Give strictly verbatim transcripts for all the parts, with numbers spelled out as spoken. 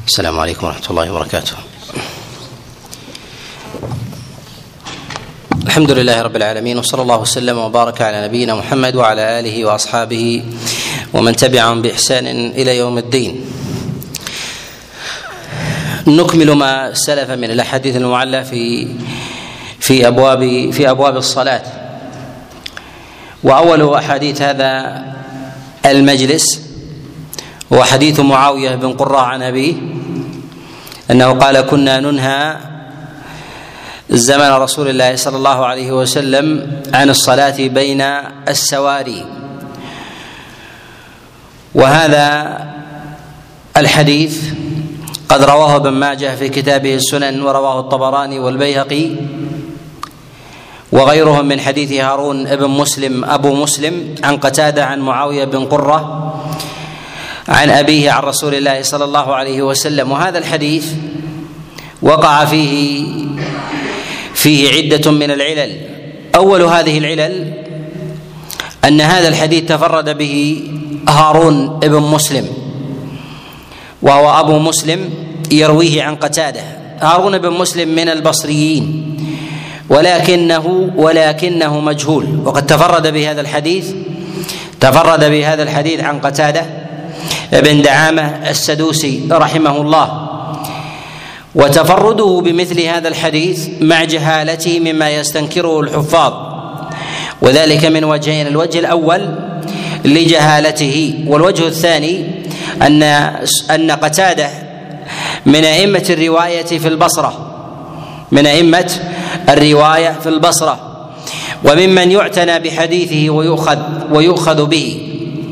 السلام عليكم ورحمة الله وبركاته. الحمد لله رب العالمين، وصلى الله وسلم وبارك على نبينا محمد وعلى آله وأصحابه ومن تبعهم بإحسان إلى يوم الدين. نكمل ما سلف من الأحاديث المعلة في في أبواب في أبواب الصلاة. وأول أحاديث هذا المجلس هو حديث معاوية بن قراء عن أبيه أنه قال: كنا ننهى زمن رسول الله صلى الله عليه وسلم عن الصلاة بين السواري. وهذا الحديث قد رواه ابن ماجه في كتابه السنن، ورواه الطبراني والبيهقي وغيرهم من حديث هارون ابن مسلم أبو مسلم عن قتادة عن معاوية بن قرة عن أبيه عن رسول الله صلى الله عليه وسلم. وهذا الحديث وقع فيه فيه عدة من العلل. أول هذه العلل أن هذا الحديث تفرد به هارون ابن مسلم، وهو أبو مسلم يرويه عن قتادة. هارون بن مسلم من البصريين، ولكنه ولكنه مجهول، وقد تفرد بهذا الحديث تفرد بهذا الحديث عن قتادة ابن دعامة السدوسي رحمه الله. وتفرده بمثل هذا الحديث مع جهالته مما يستنكره الحفاظ، وذلك من وجهين: الوجه الأول لجهالته، والوجه الثاني أن أن قتادة من أئمة الرواية في البصرة من أئمة الرواية في البصرة وممن يعتنى بحديثه ويؤخذ ويؤخذ به.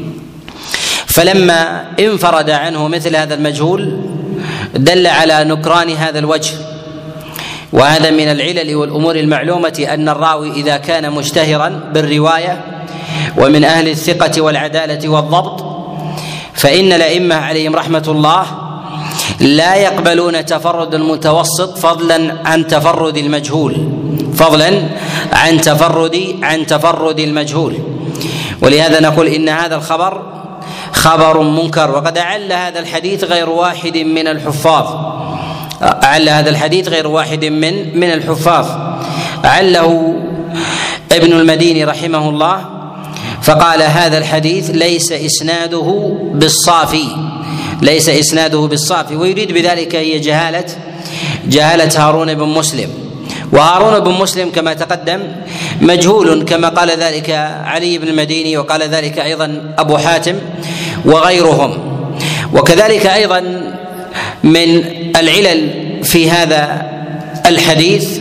فلما انفرد عنه مثل هذا المجهول دل على نكران هذا الوجه. وهذا من العلل والأمور المعلومة أن الراوي إذا كان مشتهرا بالرواية ومن أهل الثقة والعدالة والضبط، فإن الأئمة عليهم رحمة الله لا يقبلون تفرد المتوسط فضلا عن تفرد المجهول فضلا عن تفرد عن تفرد المجهول. ولهذا نقول إن هذا الخبر خبر منكر. وقد أعل هذا الحديث غير واحد من الحفاظ أعل هذا الحديث غير واحد من من الحفاظ أعله ابن المديني رحمه الله، فقال: هذا الحديث ليس إسناده بالصافي ليس إسناده بالصافي ويريد بذلك هي جهالة جهالة هارون بن مسلم. وهارون بن مسلم كما تقدم مجهول، كما قال ذلك علي بن المديني، وقال ذلك أيضا أبو حاتم وغيرهم. وكذلك أيضا من العلل في هذا الحديث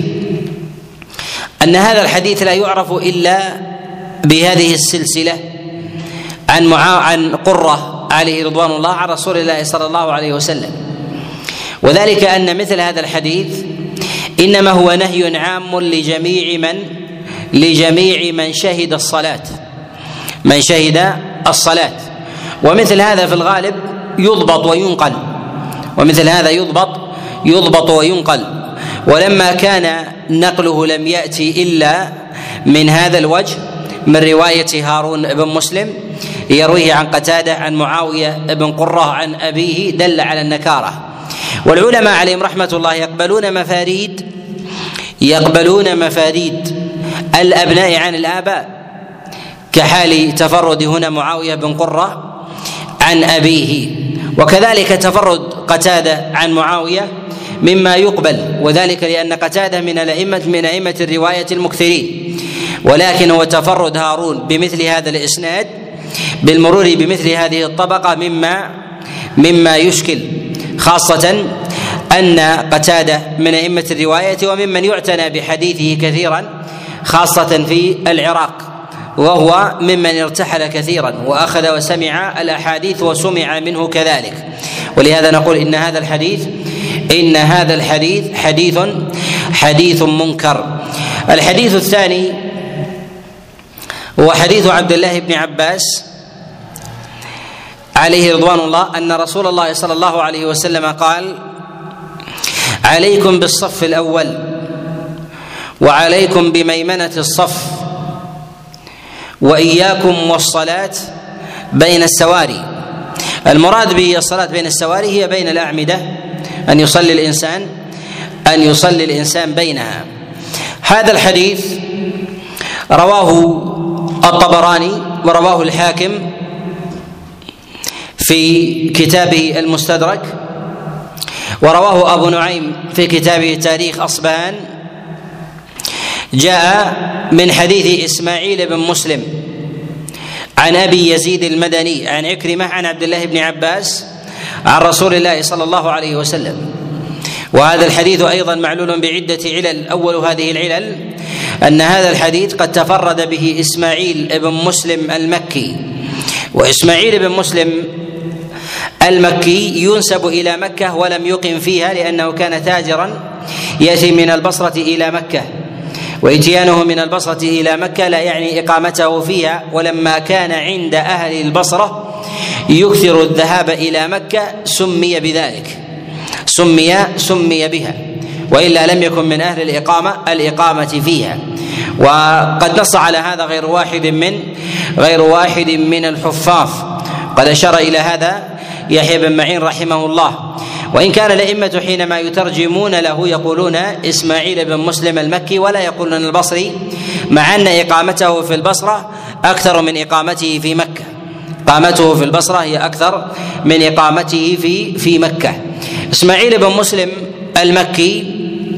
أن هذا الحديث لا يعرف إلا بهذه السلسلة عن معا عن قرة عليه رضوان الله عن رسول الله صلى الله عليه وسلم. وذلك أن مثل هذا الحديث إنما هو نهي عام لجميع من لجميع من شهد الصلاة من شهد الصلاة ومثل هذا في الغالب يضبط وينقل ومثل هذا يضبط يضبط وينقل ولما كان نقله لم يأتي إلا من هذا الوجه من رواية هارون بن مسلم يرويه عن قتادة عن معاوية بن قرة عن أبيه، دل على النكارة. والعلماء عليهم رحمة الله يقبلون مفاريد يقبلون مفاريد الأبناء عن الآباء، كحال تفرد هنا معاوية بن قرة عن أبيه، وكذلك تفرد قتادة عن معاوية مما يقبل، وذلك لأن قتادة من الأئمة من أئمة الرواية المكثرين، ولكن هو تفرد هارون بمثل هذا الإسناد بالمرور بمثل هذه الطبقة مما مما يشكل، خاصة أن قتادة من أئمة الرواية وممن يعتنى بحديثه كثيرا، خاصة في العراق، وهو ممن ارتحل كثيرا وأخذ وسمع الأحاديث وسمع منه كذلك. ولهذا نقول إن هذا الحديث إن هذا الحديث حديث حديث منكر. الحديث الثاني هو حديث عبد الله بن عباس عليه رضوان الله أن رسول الله صلى الله عليه وسلم قال: عليكم بالصف الأول وعليكم بميمنة الصف وإياكم والصلاة بين السواري. المراد بالصلاة بين السواري هي بين الأعمدة أن يصلي الإنسان أن يصلي الإنسان بينها. هذا الحديث رواه الطبراني ورواه الحاكم في كتابه المستدرك، ورواه أبو نعيم في كتابه تاريخ أصبهان. جاء من حديث إسماعيل بن مسلم عن أبي يزيد المدني عن عكرمة عن عبد الله بن عباس عن رسول الله صلى الله عليه وسلم. وهذا الحديث أيضا معلول بعدة علل. أول هذه العلل أن هذا الحديث قد تفرد به إسماعيل بن مسلم المكي، وإسماعيل بن مسلم المكي ينسب إلى مكة ولم يقم فيها، لأنه كان تاجرا يأتي من البصرة إلى مكة، وإتيانه من البصرة إلى مكة لا يعني إقامته فيها. ولما كان عند أهل البصرة يكثر الذهاب إلى مكة سمي بذلك، سمي سمي بها، وإلا لم يكن من أهل الإقامة الإقامة فيها. وقد نص على هذا غير واحد من غير واحد من الحفاظ، قد أشار إلى هذا يحيى بن معين رحمه الله. وإن كان الأئمة حينما يترجمون له يقولون إسماعيل بن مسلم المكي ولا يقولون البصري، مع أن إقامته في البصرة أكثر من إقامته في مكة. إقامته في البصرة هي أكثر من إقامته في في مكة. إسماعيل بن مسلم المكي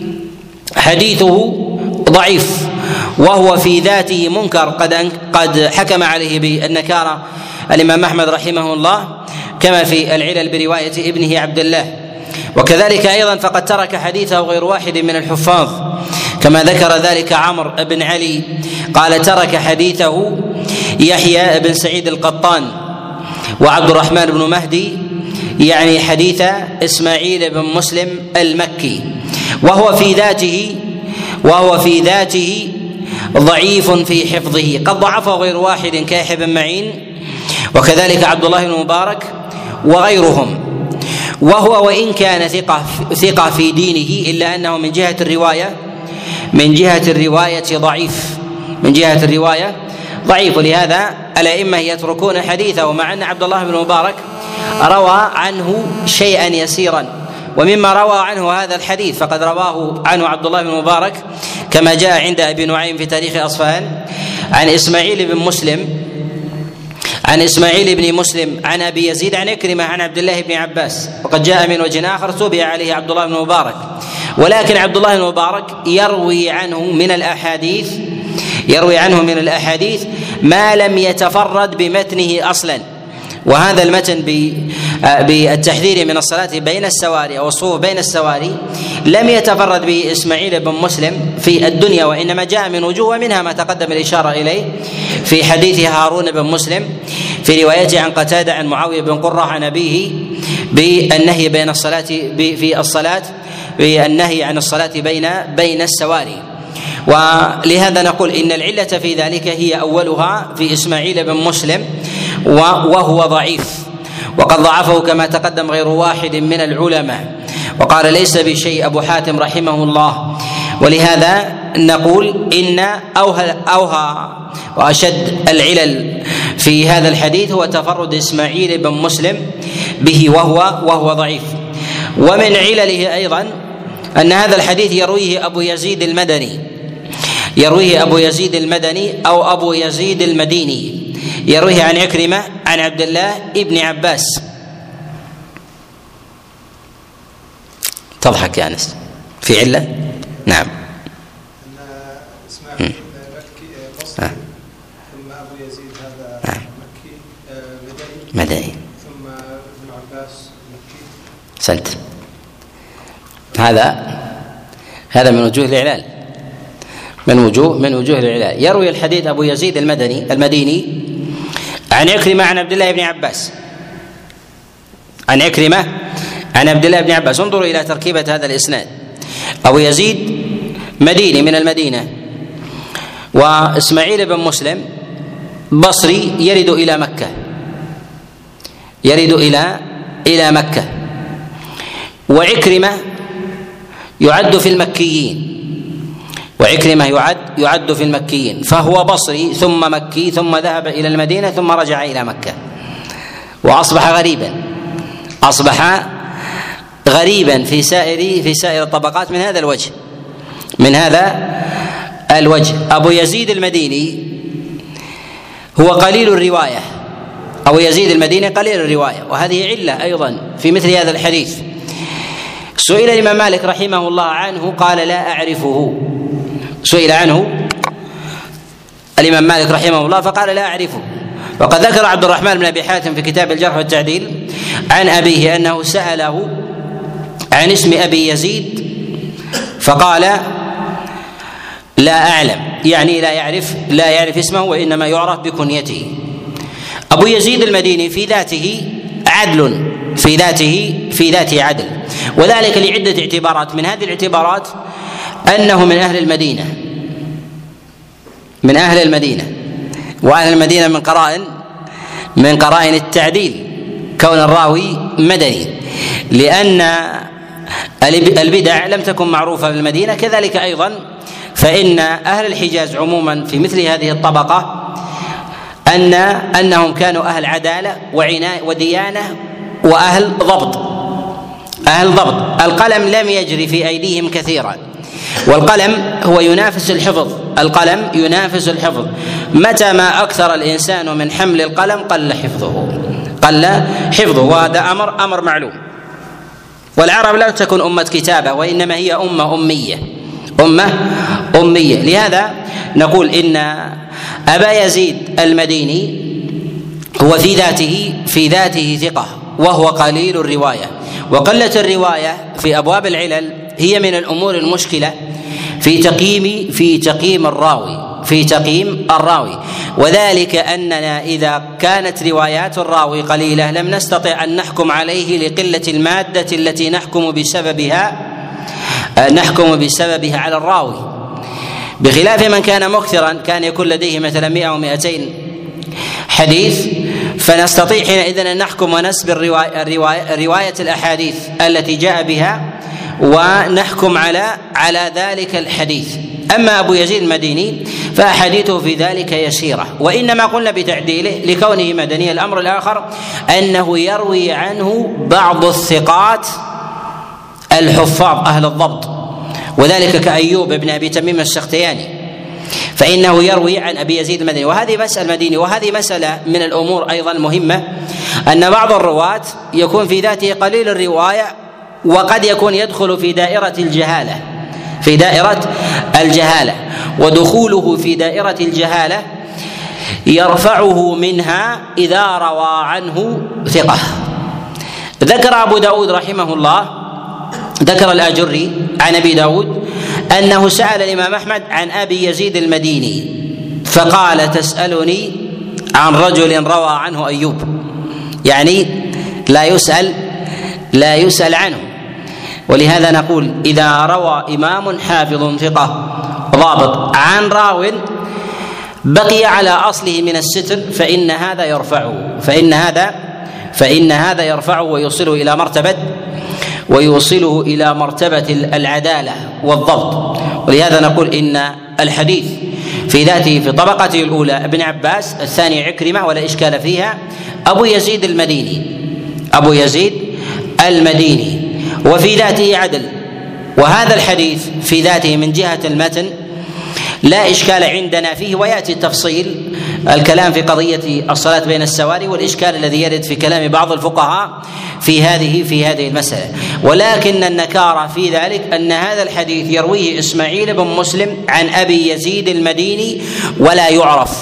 حديثه ضعيف، وهو في ذاته منكر، قد قد حكم عليه بالنكارة الإمام أحمد رحمه الله، كما في العلل برواية ابنه عبد الله. وكذلك أيضا فقد ترك حديثه غير واحد من الحفاظ، كما ذكر ذلك عمرو بن علي قال ترك حديثه يحيى بن سعيد القطان وعبد الرحمن بن مهدي، يعني حديث إسماعيل بن مسلم المكي، وهو في ذاته وهو في ذاته ضعيف في حفظه، قد ضعفه غير واحد كيحيى بن معين وكذلك عبد الله بن مبارك وغيرهم. وهو وإن كان ثقة ثقة في دينه، إلا أنه من جهة الرواية من جهة الرواية ضعيف من جهة الرواية ضعيف ولهذا الأئمة يتركون حديثه، مع أن عبد الله بن مبارك روى عنه شيئا يسيرا. ومما روى عنه هذا الحديث فقد رواه عنه عبد الله بن مبارك كما جاء عند أبي نعيم في تاريخ أصفهان عن إسماعيل بن مسلم عن إسماعيل بن مسلم عن أبي يزيد عن عكرمة عن عبد الله بن عباس، وقد جاء من وجه آخر تبع عليه عبد الله بن مبارك. ولكن عبد الله بن مبارك يروي عنه من الأحاديث يروي عنه من الأحاديث ما لم يتفرد بمتنه أصلا. وهذا المتن بالتحذير من الصلاة بين السواري أو الصفوف بين السواري لم يتفرد به إسماعيل بن مسلم في الدنيا، وإنما جاء من وجوه، ومنها ما تقدم الإشارة إليه في حديث هارون بن مسلم في روايته عن قتادة عن معاوية بن قرة عن أبيه بالنهي بين الصلاة في الصلاة بالنهي عن الصلاة بين بين السواري. ولهذا نقول إن العلة في ذلك هي أولها في إسماعيل بن مسلم وهو ضعيف، وقد ضعفه كما تقدم غير واحد من العلماء، وقال ليس بشيء أبو حاتم رحمه الله. ولهذا نقول إن أوهى أوهى وأشد العلل في هذا الحديث هو تفرد إسماعيل بن مسلم به وهو وهو ضعيف. ومن علله أيضا أن هذا الحديث يرويه أبو يزيد المدني يرويه أبو يزيد المدني أو أبو يزيد المديني، يرويه عن عكرمة عن عبد الله ابن عباس. تضحك يا أنس في علة؟ نعم. إسماعيل مكي بصري ثم أبو يزيد هذا مكي مدني ثم ابن عباس مكي. سنت هذا هذا من وجوه الإعلال من وجوه من وجوه العلال. يروي الحديث أبو يزيد المدني المديني عن عكرمة عن عبد الله بن عباس عن عكرمة عن عبد الله بن عباس. انظروا إلى تركيبة هذا الإسناد. أبو يزيد مديني من المدينة، وإسماعيل بن مسلم بصري يرد إلى مكة يرد إلى إلى مكة وعكرمة يعد في المكيين وعكرمة يعد يعد في المكيين فهو بصري ثم مكي ثم ذهب إلى المدينة ثم رجع إلى مكة، وأصبح غريبا أصبح غريبا في سائر في سائر الطبقات من هذا الوجه من هذا الوجه. أبو يزيد المديني هو قليل الرواية، أبو يزيد المديني قليل الرواية، وهذه علة أيضا في مثل هذا الحديث. سئل الإمام مالك رحمه الله عنه قال لا أعرفه، سئل عنه الإمام مالك رحمه الله فقال لا أعرفه. وقد ذكر عبد الرحمن بن أبي حاتم في كتاب الجرح والتعديل عن أبيه أنه سأله عن اسم أبي يزيد فقال لا أعلم، يعني لا يعرف لا يعرف اسمه وإنما يعرف بكنيته. أبو يزيد المديني في ذاته عدل، في ذاته في ذاته عدل، وذلك لعدة اعتبارات. من هذه الاعتبارات أنه من أهل المدينة، من أهل المدينة، وأهل المدينة من قرائن من قرائن التعديل كون الراوي مدني، لأن البدع لم تكن معروفة في المدينة. كذلك أيضا فإن أهل الحجاز عموما في مثل هذه الطبقة أن أنهم كانوا أهل عدالة وعناية وديانة وأهل ضبط، أهل ضبط. القلم لم يجري في أيديهم كثيرا، والقلم هو ينافس الحفظ، القلم ينافس الحفظ. متى ما أكثر الإنسان من حمل القلم قل حفظه، قل حفظه، وهذا أمر أمر معلوم. والعرب لا تكون أمة كتابة، وإنما هي أمة أمية، أمة أمية. لهذا نقول إن أبا يزيد المديني هو في ذاته في ذاته ثقة، وهو قليل الرواية، وقلة الرواية في أبواب العلل هي من الأمور المشكلة في تقييم في تقييم الراوي في تقييم الراوي وذلك أننا إذا كانت روايات الراوي قليلة لم نستطع أن نحكم عليه لقلة المادة التي نحكم بسببها نحكم بسببها على الراوي، بخلاف من كان مكثرا كان يكون لديه مثلا مئة ومئتين حديث، فنستطيع حينئذ أن نحكم ونسب الرواية, الرواية رواية الأحاديث التي جاء بها ونحكم على على ذلك الحديث. أما أبو يزيد المديني فأحاديثه في ذلك يسيرة، وإنما قلنا بتعديله لكونه مدني. الأمر الآخر أنه يروي عنه بعض الثقات الحفاظ أهل الضبط، وذلك كأيوب بن أبي تميم السختياني، فإنه يروي عن أبي يزيد المديني. وهذه مسألة مديني، وهذه مسألة من الأمور أيضا مهمة، أن بعض الرواة يكون في ذاته قليل الرواية وقد يكون يدخل في دائرة الجهالة في دائرة الجهالة ودخوله في دائرة الجهالة يرفعه منها إذا روى عنه ثقة. ذكر أبو داود رحمه الله، ذكر الآجري عن أبي داود أنه سأل الإمام أحمد عن أبي يزيد المديني فقال تسألني عن رجل روى عنه أيوب، يعني لا يسأل لا يسأل عنه. ولهذا نقول إذا روى إمام حافظ ثقة ضابط عن راو بقي على أصله من الستر فإن هذا يرفعه فإن هذا فإن هذا يرفعه ويوصله إلى مرتبة ويوصله إلى مرتبة العدالة والضبط. ولهذا نقول إن الحديث في ذاته في طبقته الأولى ابن عباس، الثاني عكرمة ولا إشكال فيها، أبو يزيد المديني أبو يزيد المديني وفي ذاته عدل. وهذا الحديث في ذاته من جهة المتن لا إشكال عندنا فيه، ويأتي التفصيل الكلام في قضية الصلاة بين السواري والإشكال الذي يرد في كلام بعض الفقهاء في هذه في هذه المسألة. ولكن النكارة في ذلك أن هذا الحديث يرويه إسماعيل بن مسلم عن أبي يزيد المديني ولا يعرف.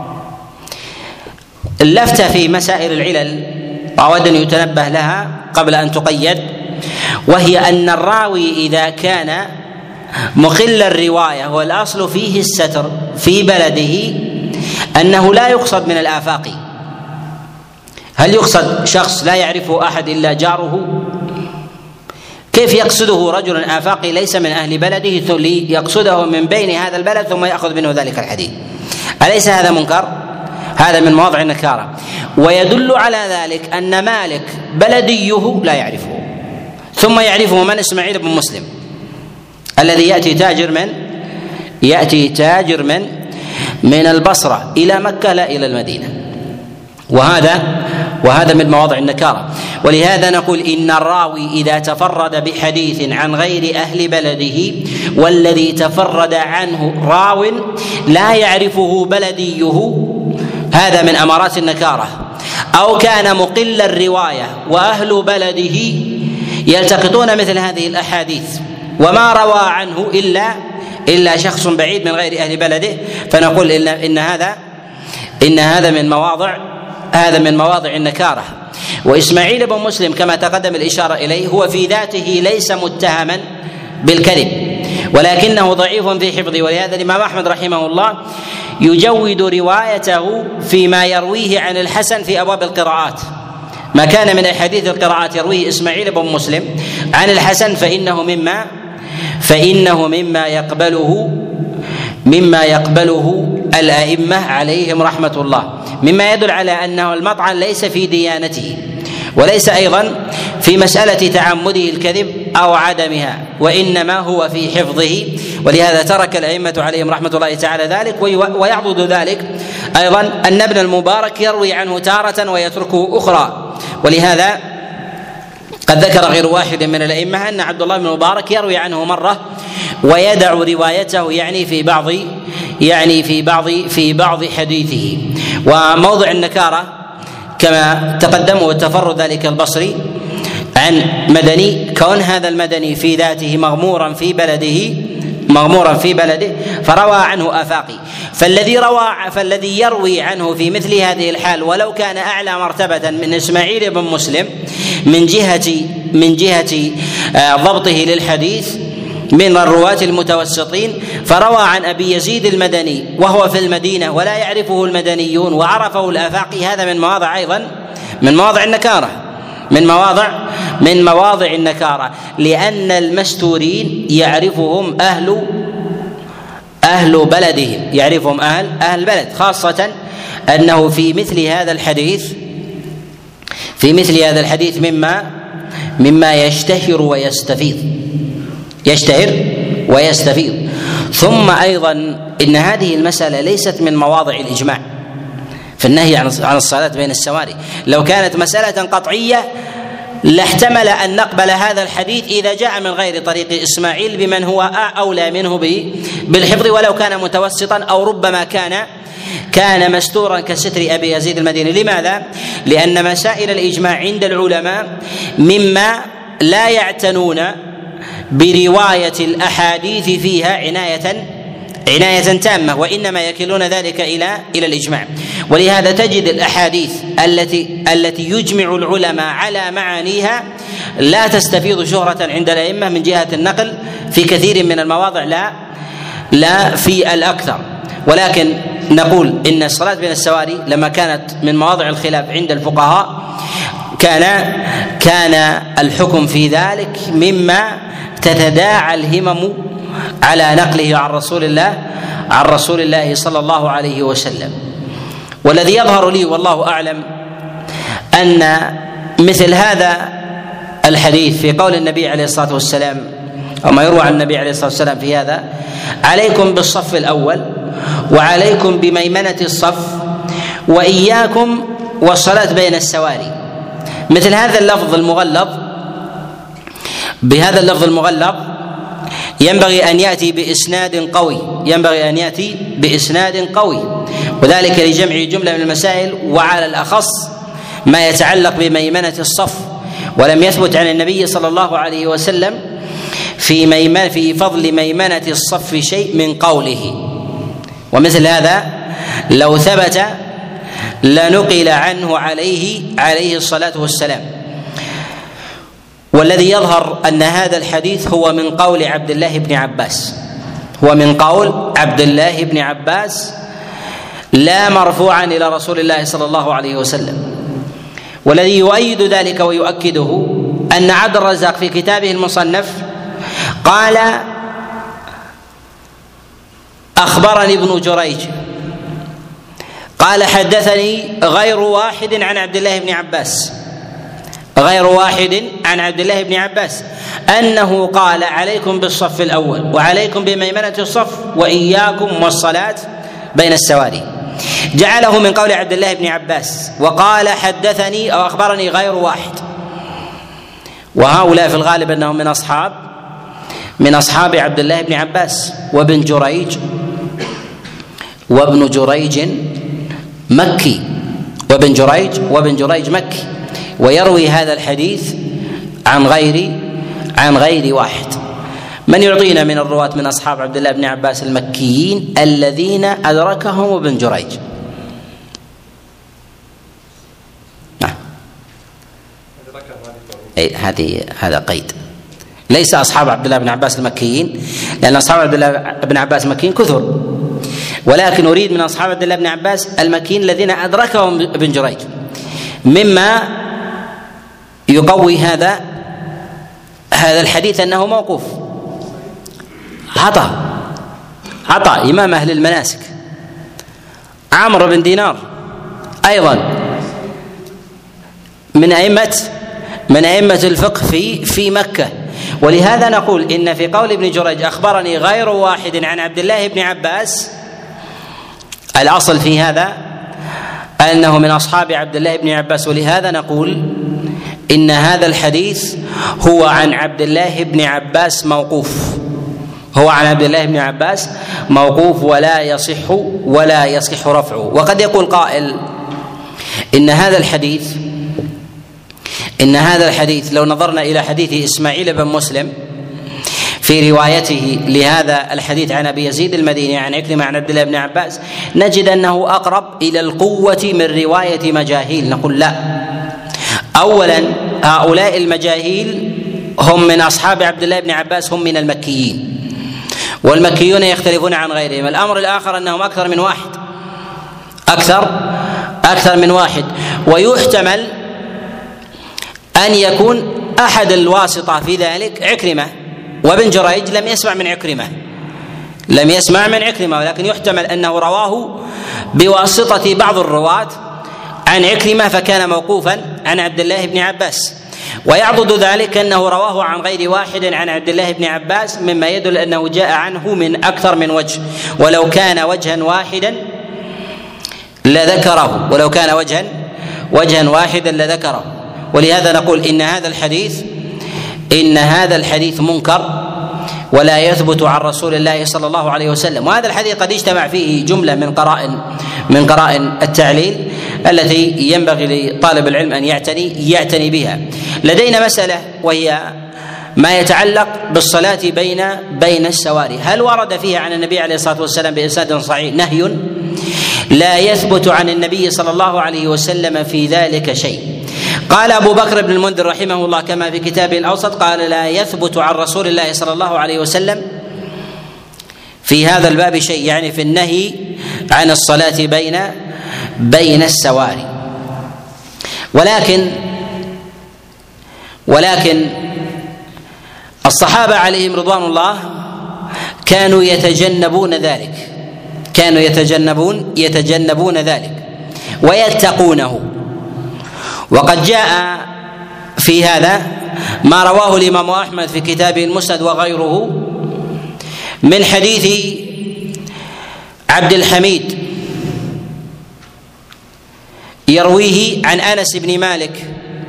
اللفتة في مسائل العلل أود أن يتنبه لها قبل أن تقيد، وهي أن الراوي إذا كان مقل الرواية والأصل فيه الستر في بلده أنه لا يقصد من الآفاق. هل يقصد شخص لا يعرفه أحد إلا جاره؟ كيف يقصده رجل آفاقي ليس من أهل بلده ثم يقصده من بين هذا البلد ثم يأخذ منه ذلك الحديث؟ أليس هذا منكر؟ هذا من مواضع النكارة. ويدل على ذلك أن مالك بلديه لا يعرفه ثم يعرفه من؟ إسماعيل بن مسلم الذي يأتي تاجر من يأتي تاجر من من البصرة إلى مكة لا إلى المدينة. وهذا وهذا من مواضع النكارة. ولهذا نقول إن الراوي إذا تفرد بحديث عن غير أهل بلده والذي تفرد عنه راو لا يعرفه بلديه، هذا من أمارات النكارة. أو كان مقل الرواية وأهل بلده يلتقطون مثل هذه الأحاديث وما روى عنه إلا إلا شخص بعيد من غير أهل بلده، فنقول إن إن هذا إن هذا من مواضع هذا من مواضع النكارة. وإسماعيل بن مسلم كما تقدم الإشارة إليه هو في ذاته ليس متهما بالكذب، ولكنه ضعيف في حفظه، ولهذا الإمام أحمد رحمه الله يجود روايته فيما يرويه عن الحسن في أبواب القراءات. ما كان من أحاديث القراءات يرويه إسماعيل بن مسلم عن الحسن فإنه مما فإنه مما يقبله مما يقبله الأئمة عليهم رحمة الله، مما يدل على أنه المطعن ليس في ديانته وليس أيضا في مسألة تعمده الكذب أو عدمها، وإنما هو في حفظه. ولهذا ترك الأئمة عليهم رحمة الله تعالى ذلك. ويعضد ذلك أيضا أن ابن المبارك يروي عنه تارة ويتركه أخرى، ولهذا قد ذكر غير واحد من الأئمة أن عبد الله بن المبارك يروي عنه مرة ويدع روايته يعني في بعض يعني في بعض في بعض حديثه. وموضع النكارة كما تقدم والتفرد ذلك البصري عن مدني، كون هذا المدني في ذاته مغمورا في بلده مغمورا في بلده فروى عنه آفاقي، فالذي روى فالذي يروي عنه في مثل هذه الحال ولو كان أعلى مرتبة من إسماعيل بن مسلم من جهة من جهة ضبطه للحديث من الرواة المتوسطين، فروى عن أبي يزيد المدني وهو في المدينة ولا يعرفه المدنيون وعرفه الآفاقي، هذا من مواضع أيضا من مواضع النكارة من مواضع من مواضع النكارة لأن المستورين يعرفهم أهل أهل بلدهم يعرفهم أهل أهل البلد، خاصة أنه في مثل هذا الحديث في مثل هذا الحديث مما مما يشتهر ويستفيض يشتهر ويستفيض. ثم أيضا إن هذه المسألة ليست من مواضع الإجماع في النهي عن الصلاة بين السواري. لو كانت مسألة قطعية لاحتمل أن نقبل هذا الحديث إذا جاء من غير طريق إسماعيل بمن هو أولى منه بالحفظ ولو كان متوسطا أو ربما كان كان مستورا كستر أبي يزيد المديني. لماذا؟ لأن مسائل الإجماع عند العلماء مما لا يعتنون برواية الأحاديث فيها عناية عناية تامة، وإنما يكلون ذلك إلى إلى الإجماع. ولهذا تجد الأحاديث التي التي يجمع العلماء على معانيها لا تستفيض شهرة عند الأئمة من جهة النقل في كثير من المواضع، لا لا في الأكثر. ولكن نقول إن الصلاة بين السواري لما كانت من مواضع الخلاف عند الفقهاء كان كان الحكم في ذلك مما تتداعى الهمم على نقله عن رسول الله عن رسول الله صلى الله عليه وسلم. والذي يظهر لي والله أعلم أن مثل هذا الحديث في قول النبي عليه الصلاة والسلام أو ما يروى عن النبي عليه الصلاة والسلام في هذا: عليكم بالصف الأول وعليكم بميمنة الصف وإياكم والصلاة بين السواري. مثل هذا اللفظ المغلظ بهذا اللفظ المغلظ ينبغي أن يأتي بإسناد قوي ينبغي أن يأتي بإسناد قوي وذلك لجمع جملة من المسائل، وعلى الأخص ما يتعلق بميمنة الصف. ولم يثبت عن النبي صلى الله عليه وسلم في ميمن في فضل ميمنة الصف شيء من قوله، ومثل هذا لو ثبت لنقل عنه عليه عليه الصلاة والسلام. والذي يظهر أن هذا الحديث هو من قول عبد الله بن عباس هو من قول عبد الله بن عباس لا مرفوعا إلى رسول الله صلى الله عليه وسلم. والذي يؤيد ذلك ويؤكده أن عبد الرزاق في كتابه المصنف قال: أخبرني ابن جريج قال حدثني غير واحد عن عبد الله بن عباس غير واحد عن عبد الله بن عباس أنه قال: عليكم بالصف الأول وعليكم بميمنة الصف وإياكم والصلاة بين السواري. جعله من قول عبد الله بن عباس وقال حدثني أو أخبرني غير واحد، وهؤلاء في الغالب أنهم من أصحاب من أصحاب عبد الله بن عباس. وابن جريج وابن جريج مكي وابن جريج وابن جريج مكي ويروي هذا الحديث عن غير عن غير واحد. من يعطينا من الرواة من أصحاب عبد الله بن عباس المكيين الذين أدركهم ابن جريج؟ نعم. أي هذه هذا قيد، ليس أصحاب عبد الله بن عباس المكيين، لأن أصحاب عبد الله بن عباس المكيين كثر، ولكن أريد من أصحاب عبد الله بن عباس المكيين الذين أدركهم ابن جريج. مما يقوي هذا هذا الحديث أنه موقوف. عطاء عطاء إمام أهل المناسك، عمرو بن دينار أيضا من أئمة من أئمة الفقه في في مكة. ولهذا نقول إن في قول ابن جريج أخبرني غير واحد عن عبد الله بن عباس، الأصل في هذا أنه من أصحاب عبد الله بن عباس، ولهذا نقول إن هذا الحديث هو عن عبد الله بن عباس موقوف، هو عن عبد الله بن عباس موقوف ولا يصح ولا يصح رفعه. وقد يقول قائل إن هذا الحديث إن هذا الحديث لو نظرنا إلى حديث إسماعيل بن مسلم في روايته لهذا الحديث عن أبي يزيد المديني عن عكرمة عن عبد الله بن عباس نجد أنه أقرب إلى القوة من رواية مجاهيل. نقول لا، أولا هؤلاء المجاهيل هم من أصحاب عبد الله بن عباس، هم من المكيين، والمكيون يختلفون عن غيرهم. الأمر الآخر أنهم أكثر من واحد أكثر أكثر من واحد ويحتمل أن يكون أحد الواسطة في ذلك عكرمة، وابن جريج لم يسمع من عكرمة لم يسمع من عكرمة ولكن يحتمل أنه رواه بواسطة بعض الرواة عن عكرمة فكان موقوفا عن عبد الله بن عباس. ويعضد ذلك أنه رواه عن غير واحد عن عبد الله بن عباس، مما يدل أنه جاء عنه من أكثر من وجه، ولو كان وجها واحدا لذكره ولو كان وجها وجها واحدا لذكره. ولهذا نقول إن هذا الحديث إن هذا الحديث منكر ولا يثبت عن رسول الله صلى الله عليه وسلم. وهذا الحديث قد اجتمع فيه جملة من قرائن من قرائن التعليل التي ينبغي لطالب العلم أن يعتني يعتني بها. لدينا مسألة وهي ما يتعلق بالصلاة بين بين السواري، هل ورد فيها عن النبي عليه الصلاة والسلام بإسناد صحيح نهي؟ لا يثبت عن النبي صلى الله عليه وسلم في ذلك شيء. قال أبو بكر بن المنذر رحمه الله كما في كتابه الأوسط، قال لا يثبت عن رسول الله صلى الله عليه وسلم في هذا الباب شيء، يعني في النهي عن الصلاة بين بين السواري. ولكن ولكن الصحابة عليهم رضوان الله كانوا يتجنبون ذلك كانوا يتجنبون يتجنبون ذلك ويتقونه. وقد جاء في هذا ما رواه الإمام أحمد في كتابه المسند وغيره من حديث عبد الحميد يرويه عن أنس بن مالك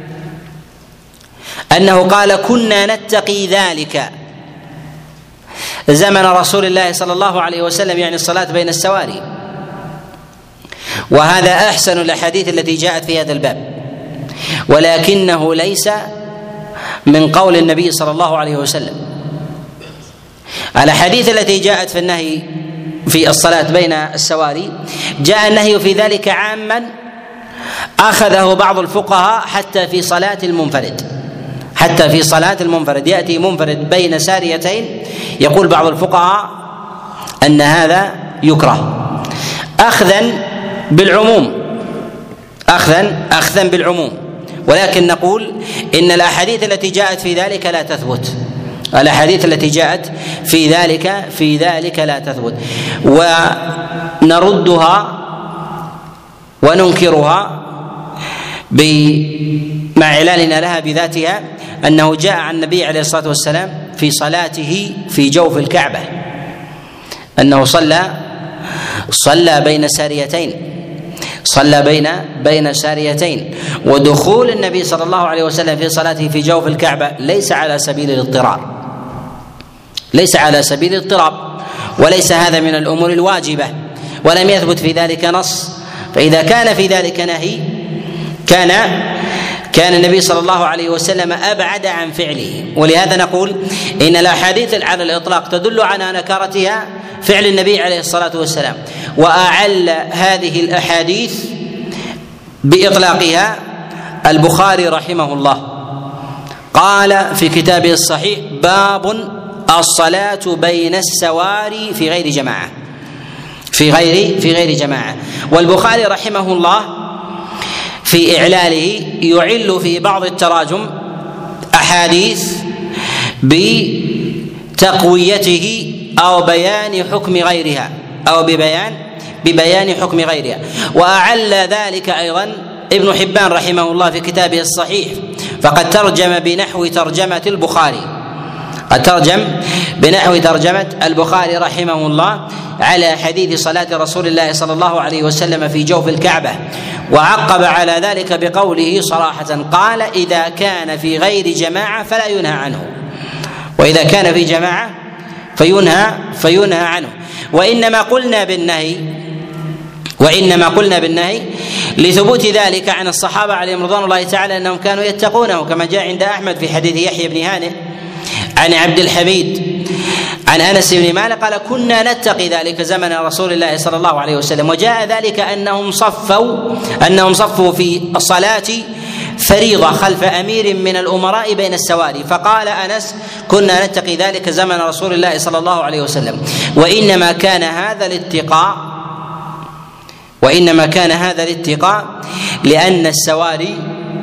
أنه قال كنا نتقي ذلك زمن رسول الله صلى الله عليه وسلم، يعني الصلاة بين السواري. وهذا أحسن الأحاديث التي جاءت في هذا الباب، ولكنه ليس من قول النبي صلى الله عليه وسلم. الأحاديث التي جاءت في النهي في الصلاة بين السواري جاء النهي في ذلك عاما أخذه بعض الفقهاء حتى في صلاة المنفرد حتى في صلاة المنفرد يأتي منفرد بين ساريتين، يقول بعض الفقهاء أن هذا يكره أخذا بالعموم أخذا أخذا بالعموم ولكن نقول إن الأحاديث التي جاءت في ذلك لا تثبت الأحاديث التي جاءت في ذلك في ذلك لا تثبت، ونردها وننكرها مع إعلاننا لها بذاتها أنه جاء عن النبي عليه الصلاة والسلام في صلاته في جوف الكعبة أنه صلى صلى بين ساريتين صلى بين بين ساريتين ودخول النبي صلى الله عليه وسلم في صلاته في جوف الكعبة ليس على سبيل الاضطرار ليس على سبيل الاضطراب وليس هذا من الأمور الواجبة ولم يثبت في ذلك نص. فإذا كان في ذلك نهي كان كان النبي صلى الله عليه وسلم أبعد عن فعله. ولهذا نقول إن الأحاديث على الإطلاق تدل على نكرتها فعل النبي عليه الصلاة والسلام. وأعل هذه الأحاديث بإطلاقها البخاري رحمه الله قال في كتابه الصحيح: باب الصلاة بين السواري في غير جماعة في غير في غير جماعة. والبخاري رحمه الله في إعلاله يعل في بعض التراجم أحاديث بتقويته أو بيان حكم غيرها أو ببيان ببيان حكم غيرها. وأعل ذلك أيضا ابن حبان رحمه الله في كتابه الصحيح، فقد ترجم بنحو ترجمة البخاري قد ترجم بنحو ترجمة البخاري رحمه الله على حديث صلاة رسول الله صلى الله عليه وسلم في جوف الكعبة، وعقب على ذلك بقوله صراحة قال: إذا كان في غير جماعة فلا ينهى عنه، وإذا كان في جماعة فينهى فينهى عنه. وإنما قلنا بالنهي وإنما قلنا بالنهي لثبوت ذلك عن الصحابة عليهم رضوان الله تعالى أنهم كانوا يتقونه، كما جاء عند أحمد في حديث يحيى بن هانئ عن عبد الحميد عن أنس بن مالك قال: كنا نتقي ذلك زمن رسول الله صلى الله عليه وسلم. وجاء ذلك أنهم صفوا أنهم صفوا في الصلاة فريضة خلف أمير من الأمراء بين السواري، فقال أنس: كنا نتقي ذلك زمن رسول الله صلى الله عليه وسلم. وإنما كان هذا الاتقاء وإنما كان هذا الاتقاء لأن السواري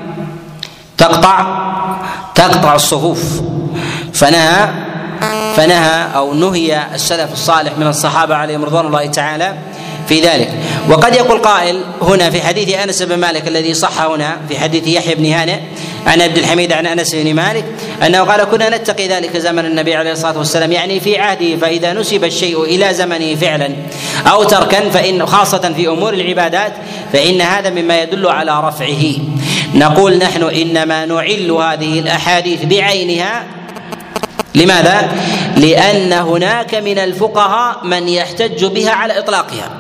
تقطع تقطع الصفوف، فنهى فنهى أو نهي السلف الصالح من الصحابة عليهم رضوان الله تعالى في ذلك. وقد يقول قائل هنا في حديث أنس بن مالك الذي صح هنا في حديث يحيى بن هانئ عن عبد الحميد عن أنس بن مالك أنه قال: كنا نتقي ذلك زمن النبي عليه الصلاة والسلام، يعني في عهده. فإذا نسب الشيء إلى زمنه فعلا أو تركا فإن خاصة في أمور العبادات فإن هذا مما يدل على رفعه. نقول نحن إنما نعل هذه الأحاديث بعينها. لماذا؟ لأن هناك من الفقهاء من يحتج بها على إطلاقها،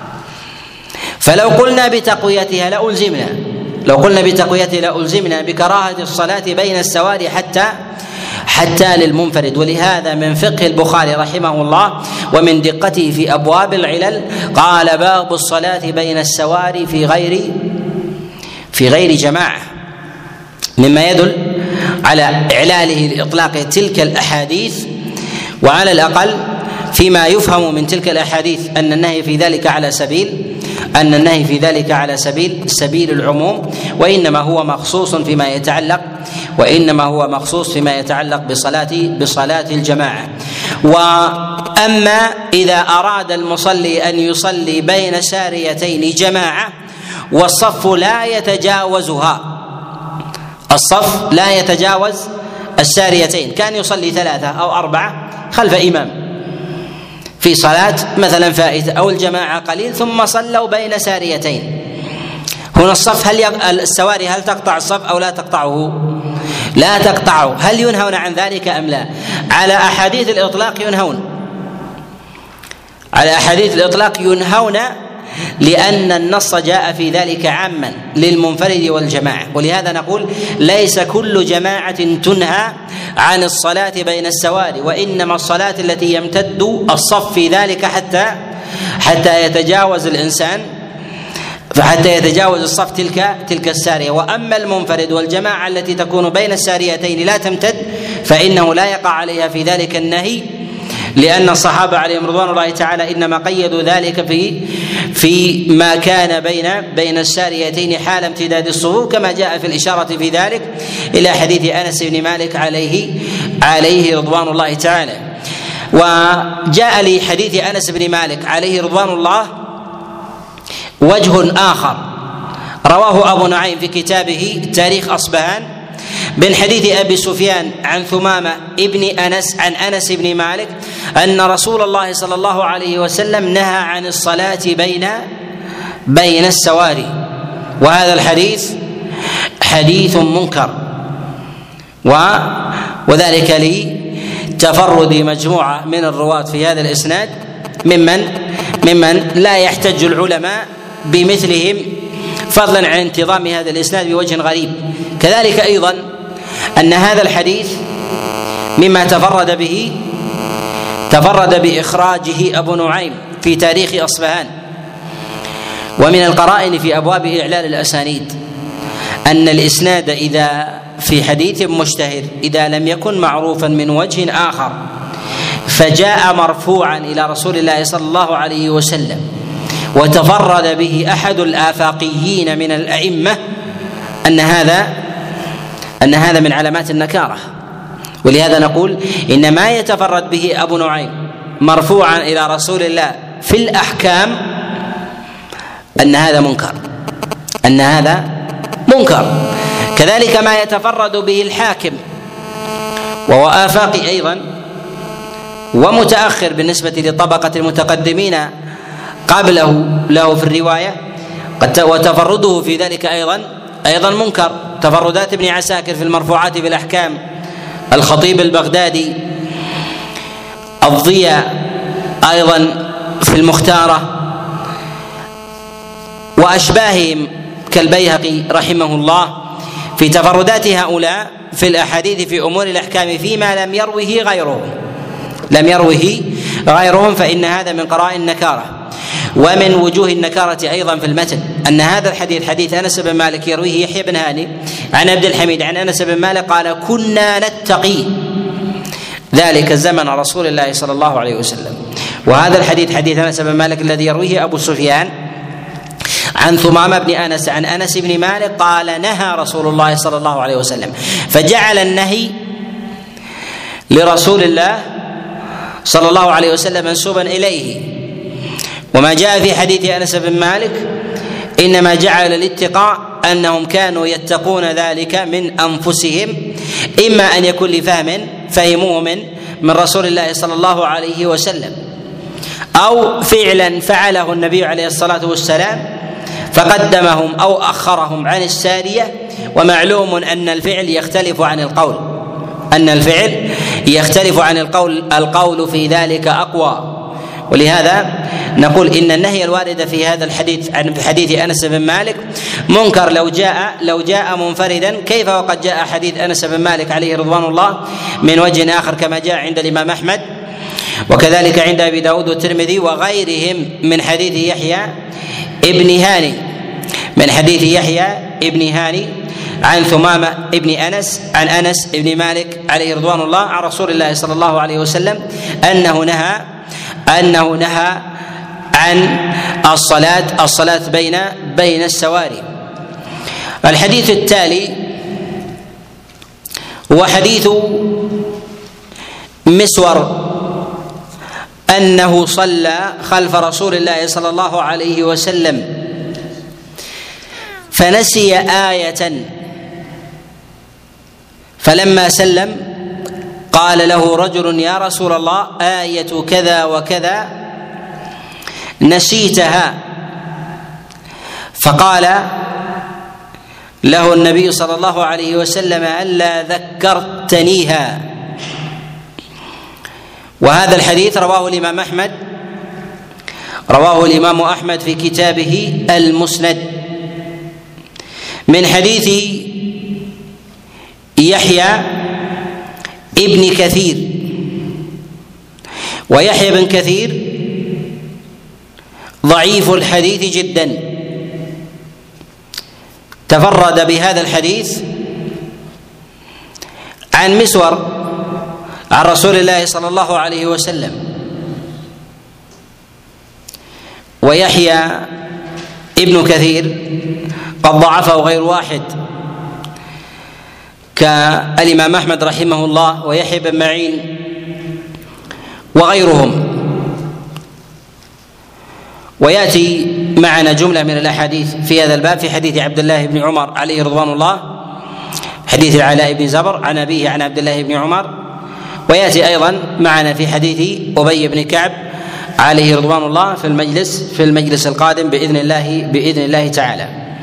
فلو قلنا بتقويتها لألزمنا لو قلنا بتقويتها لألزمنا بكراهة الصلاة بين السواري حتى حتى للمنفرد. ولهذا من فقه البخاري رحمه الله ومن دقته في أبواب العلل قال: باب الصلاة بين السواري في غير في غير جماعة، مما يدل على إعلاله لإطلاق تلك الأحاديث. وعلى الأقل فيما يفهم من تلك الأحاديث أن النهي في ذلك على سبيل أن النهي في ذلك على سبيل سبيل العموم، وإنما هو مخصوص فيما يتعلق وإنما هو مخصوص فيما يتعلق بصلاة بصلاة الجماعة. وأما إذا أراد المصلي أن يصلي بين ساريتين جماعة والصف لا يتجاوزها الصف لا يتجاوز الساريتين، كان يصلي ثلاثة أو أربعة خلف إمام في صلاة مثلا فائتة أو الجماعة قليل ثم صلوا بين ساريتين، هنا الصف هل يق... السواري هل تقطع الصف أو لا تقطعه؟ لا تقطعه. هل ينهون عن ذلك أم لا؟ على أحاديث الإطلاق ينهون على أحاديث الإطلاق ينهون لأن النص جاء في ذلك عاما للمنفرد والجماعة. ولهذا نقول ليس كل جماعة تنهى عن الصلاة بين السواري، وإنما الصلاة التي يمتد الصف في ذلك حتى حتى يتجاوز الإنسان فحتى يتجاوز الصف تلك تلك السارية. وأما المنفرد والجماعة التي تكون بين الساريتين لا تمتد فإنه لا يقع عليها في ذلك النهي، لأن الصحابة عليهم رضوان الله تعالى إنما قيدوا ذلك في في ما كان بين بين الساريتين حال امتداد الصفوف، كما جاء في الإشارة في ذلك إلى حديث أنس بن مالك عليه عليه رضوان الله تعالى. وجاء لحديث أنس بن مالك عليه رضوان الله وجه آخر رواه أبو نعيم في كتابه تاريخ أصبهان من حديث أبي سفيان عن ثمامة ابن أنس عن أنس بن مالك أن رسول الله صلى الله عليه وسلم نهى عن الصلاة بين بين السواري، وهذا الحديث حديث منكر، وذلك لتفرد مجموعة من الرواة في هذا الإسناد ممن ممن لا يحتج العلماء بمثلهم، فضلا عن انتظام هذا الإسناد بوجه غريب. كذلك أيضا أن هذا الحديث مما تفرد به تفرد بإخراجه أبو نعيم في تاريخ أصفهان. ومن القرائن في أبواب إعلال الأسانيد أن الإسناد إذا في حديث مشتهر إذا لم يكن معروفا من وجه آخر فجاء مرفوعا إلى رسول الله صلى الله عليه وسلم وتفرد به أحد الآفاقيين من الأئمة أن هذا أن هذا من علامات النكارة. ولهذا نقول إن ما يتفرد به أبو نعيم مرفوعا إلى رسول الله في الأحكام أن هذا منكر أن هذا منكر كذلك ما يتفرد به الحاكم وهو آفاقي أيضا ومتأخر بالنسبة لطبقة المتقدمين قبله له في الرواية، وتفرده في ذلك أيضا أيضا منكر. تفردات ابن عساكر في المرفوعات بالأحكام، الخطيب البغدادي، الضياء أيضا في المختارة وأشباههم كالبيهقي رحمه الله في تفردات هؤلاء في الأحاديث في أمور الأحكام فيما لم يروه غيرهم لم يروه غيرهم فإن هذا من قرائن النكارة. ومن وجوه النكارة أيضا في المتن أن هذا الحديث حديث أنس بن مالك يرويه يحيى بن هاني عن عبد الحميد عن أنس بن مالك قال: كنا نتقي ذلك زمن رسول الله صلى الله عليه وسلم. وهذا الحديث حديث أنس بن مالك الذي يرويه أبو سفيان عن ثمامة بن أنس عن أنس بن مالك قال: نهى رسول الله صلى الله عليه وسلم، فجعل النهي لرسول الله صلى الله عليه وسلم منسوبا إليه. وما جاء في حديث أنس بن مالك إنما جعل الاتقاء أنهم كانوا يتقون ذلك من أنفسهم، إما أن يكون لفهم فهموه من من رسول الله صلى الله عليه وسلم، أو فعلا فعله النبي عليه الصلاة والسلام فقدمهم أو أخرهم عن السارية. ومعلوم أن الفعل يختلف عن القول أن الفعل يختلف عن القول القول في ذلك أقوى. ولهذا نقول إن النهي الوارد في هذا الحديث عن حديث أنس بن مالك منكر لو جاء لو جاء منفردا، كيف وقد جاء حديث أنس بن مالك عليه رضوان الله من وجه آخر كما جاء عند الإمام أحمد وكذلك عند أبي داود والترمذي وغيرهم من حديث يحيى ابن هاني من حديث يحيى ابن هاني عن ثمامة ابن أنس عن أنس ابن مالك عليه رضوان الله عن رسول الله صلى الله عليه وسلم أنه نهى أنه نهى عن الصلاة الصلاة بين بين السواري. الحديث التالي هو حديث مسور أنه صلى خلف رسول الله صلى الله عليه وسلم فنسي آية، فلما سلم قال له رجل: يا رسول الله، آية كذا وكذا نسيتها. فقال له النبي صلى الله عليه وسلم: ألا ذكرتنيها. وهذا الحديث رواه الإمام أحمد رواه الإمام أحمد في كتابه المسند من حديث يحيى ابن كثير. ويحيى بن كثير ضعيف الحديث جدا، تفرد بهذا الحديث عن مسور عن رسول الله صلى الله عليه وسلم. ويحيى ابن كثير قد ضعفه غير واحد كالإمام أحمد رحمه الله ويحيى بن معين وغيرهم. ويأتي معنا جملة من الأحاديث في هذا الباب في حديث عبد الله بن عمر عليه رضوان الله، حديث العلاء بن زبر عن أبيه عن عبد الله بن عمر وياتي ايضا معنا في حديث ابي بن كعب عليه رضوان الله في المجلس في المجلس القادم باذن الله باذن الله تعالى.